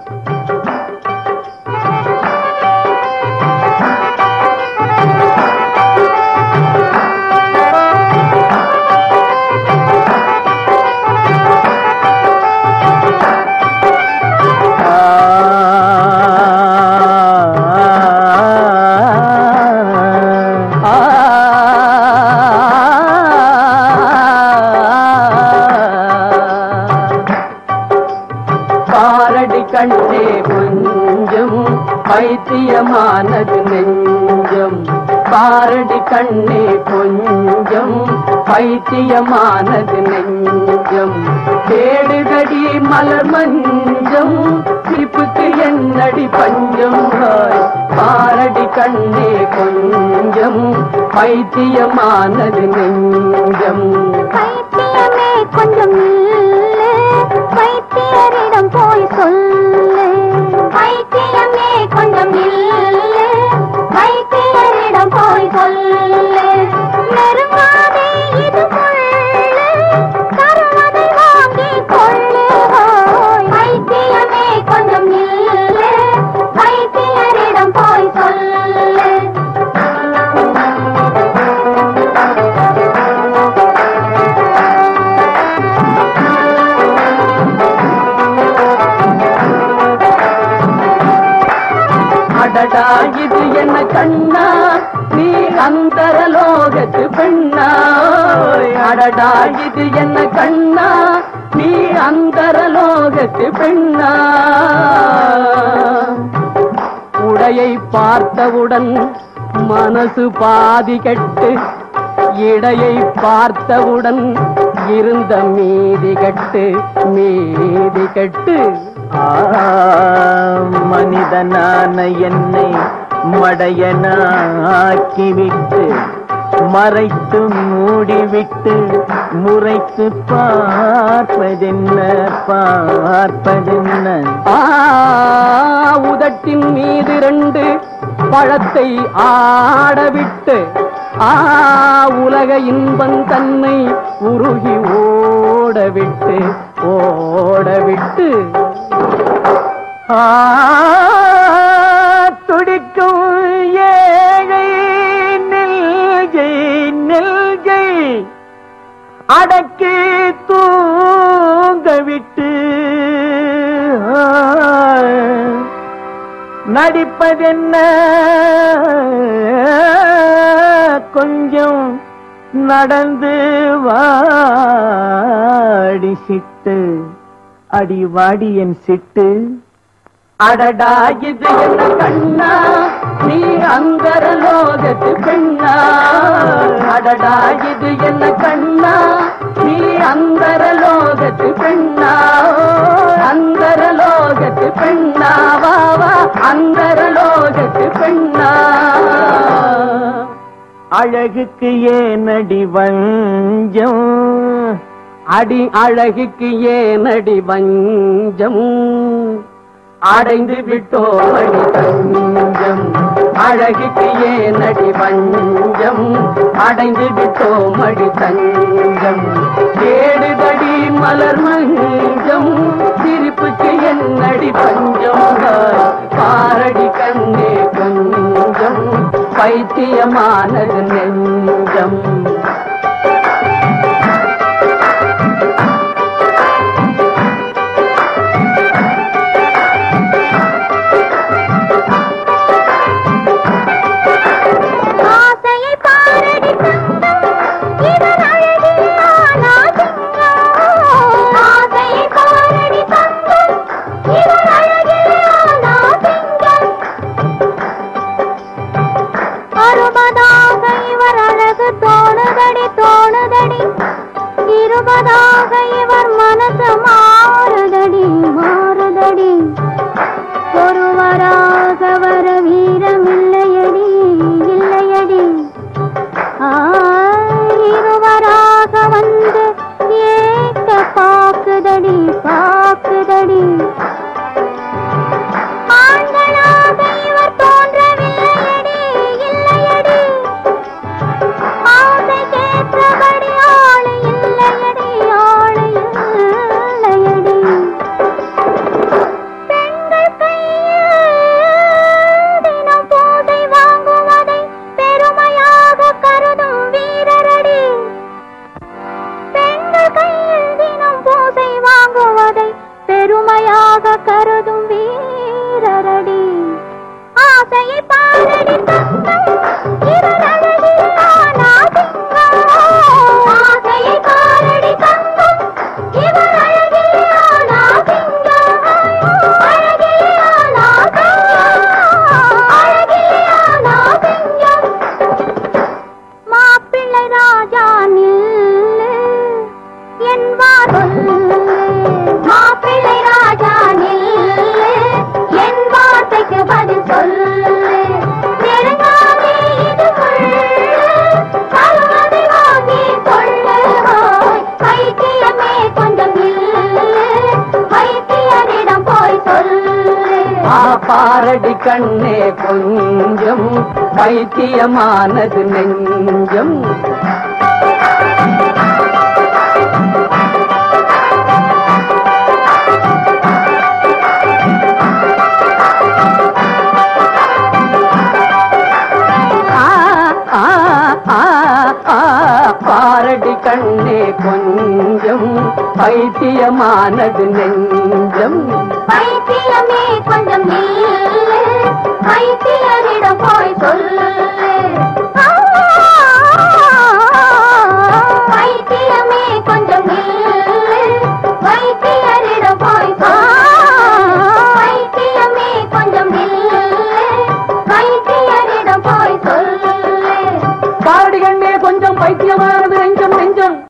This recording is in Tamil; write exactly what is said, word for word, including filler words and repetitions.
கண்ணே கொஞ்சம் பைத்தியமானது நெஞ்சம், பாரடி கண்ணே கொஞ்சம் பைத்தியமானது நெஞ்சம், தேடுதடி மலர் மஞ்சம் சிப்புக்கு என்னடி பஞ்சம், பாரடி கண்ணே கொஞ்சம் பைத்தியமானது நெஞ்சம். பைத்தியமே கொஞ்சம் பைத்தியரிடம் போய் சொல்லு, பைத்தியமே கொஞ்சம் இல்லை பைத்தியரிடம் போய் சொல்லு, நெருங்காதே இது கொள்ளு தருவதை வாங்கி கொள்ளு, பைத்தியமே கொஞ்சம் இல்லை பைத்தியரிடம் போய் சொல்லு. அடடா இது என்ன கண்ணா நீ அந்தரலோகத்து பெண்ணா, அடடா இது என்ன கண்ணா நீ அந்தரலோகத்து பெண்ணா, உடையை பார்த்தவுடன் மனசு பாதி கெட்டு, இடையை பார்த்தவுடன் இருந்த மீதி கட்டு மீதி கட்டு, மனிதனான என்னை மடையனாக்கிவிட்டு மறைத்து மூடிவிட்டு முறைத்து பார்ப்பதென்ன பார்ப்பதென்ன, உதட்டின் மீது ரெண்டு பழத்தை ஆடவிட்டு, ஆ உலக இன்பம் தன்னை உருகி ஓடவிட்டு ஓடவிட்டு, துடிக்கும் ஏழை நெல்கை நெல்கை அடக்கி தூங்கவிட்டு, நடிப்பதென்ன கொஞ்சம் நடந்து வாடி சிட்டு, அடி வாடி என் சிட்டு. அடடா இது என்ன கண்ணா நீ அந்தரலோகத்து பெண்ணா, அடடா இது என்ன கண்ணா நீ அந்தரலோகத்து பெண்ணா, அந்தரலோகத்து பெண்ணா வா வா அந்தரலோகத்து பெண்ணா. அழகுக்கு ஏனடி வஞ்சம், அடி அழகுக்கு ஏனடி வஞ்சம், அடைந்து விட்டோமடி தஞ்சம், அழகுக்கு ஏனடி வஞ்சம், அடைந்து விட்டோமடி தஞ்சம், தேடுதடி மலர் மஞ்சம் சிரிப்புக்கு என்னடி பஞ்சம், பாரடி கண்ணே கொஞ்சம் பைத்தியமானது நெஞ்சம். இவர் மனசு மாறுதடி மாறுதடி, ஒருவராக வர வீரம் இல்லையடி இல்லையடி, இருவராக வந்து ஏக்க பாக்குதடி பாக்குதடி, பாரடி கண்ணே கொஞ்சம் பைத்தியமானது நெஞ்சம். பாரடி கண்ணே கொஞ்சம் பைத்தியமானது நெஞ்சம். பைத்தியமே கொஞ்சம் நில்லு, பைத்தியரே